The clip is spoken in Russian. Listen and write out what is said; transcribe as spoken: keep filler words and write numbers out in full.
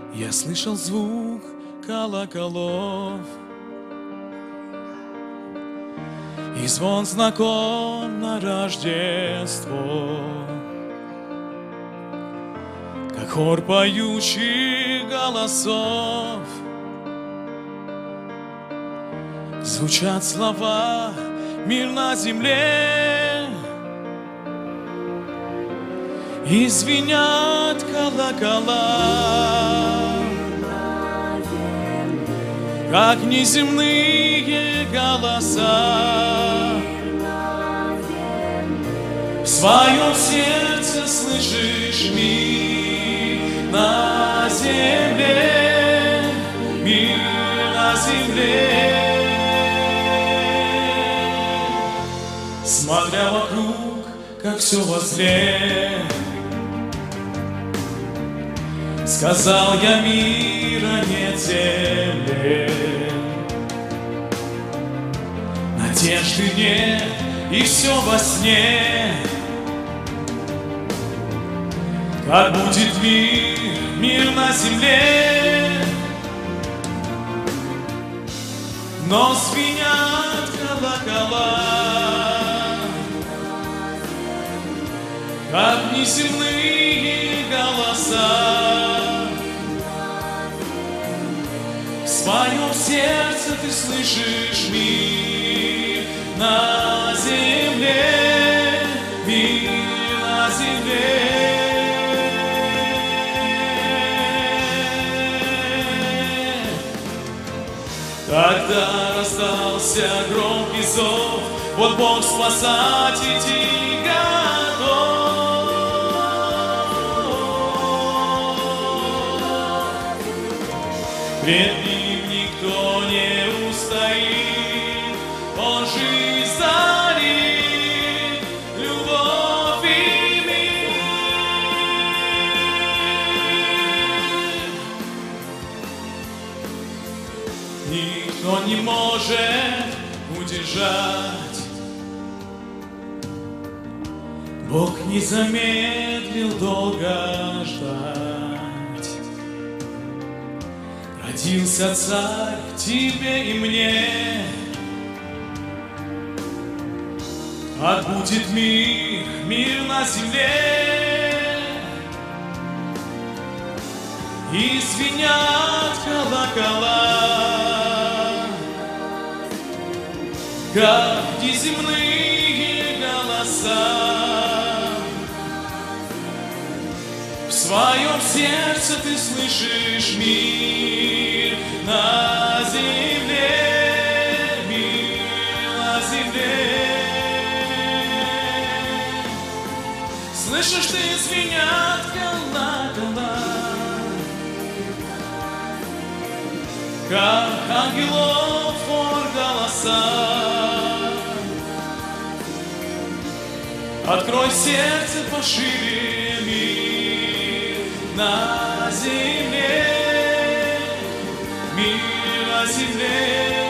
Я слышал звук колоколов и звон знаком на Рождество, как хор поющих голосов. Звучат слова «Мир на земле», и звенят колокола, как неземные голоса. В своем сердце слышишь мир на земле, мир на земле. Смотря вокруг, как все возле, сказал я: мира нет земле, надежды нет, и все во сне. Как будет мир, мир на земле, но звенят колокола, как неземные голоса. В своем сердце ты слышишь мир на земле, мир на земле. Тогда раздался громкий зов: вот Бог спасать идти готов. Пред ним никто не устоит, он жизнь дарит, любовь и мир. Никто не может удержать, Бог не замедлил долго ждать. Родился Царь тебе и мне, отбудет мир, мир на земле, и звенят колокола, как неземные голоса. В своем сердце ты слышишь мир на земле, мир на земле. Слышишь ты, звенят колокола, как ангелов хор голоса. Открой сердце пошире, мир на земле, мир на земле.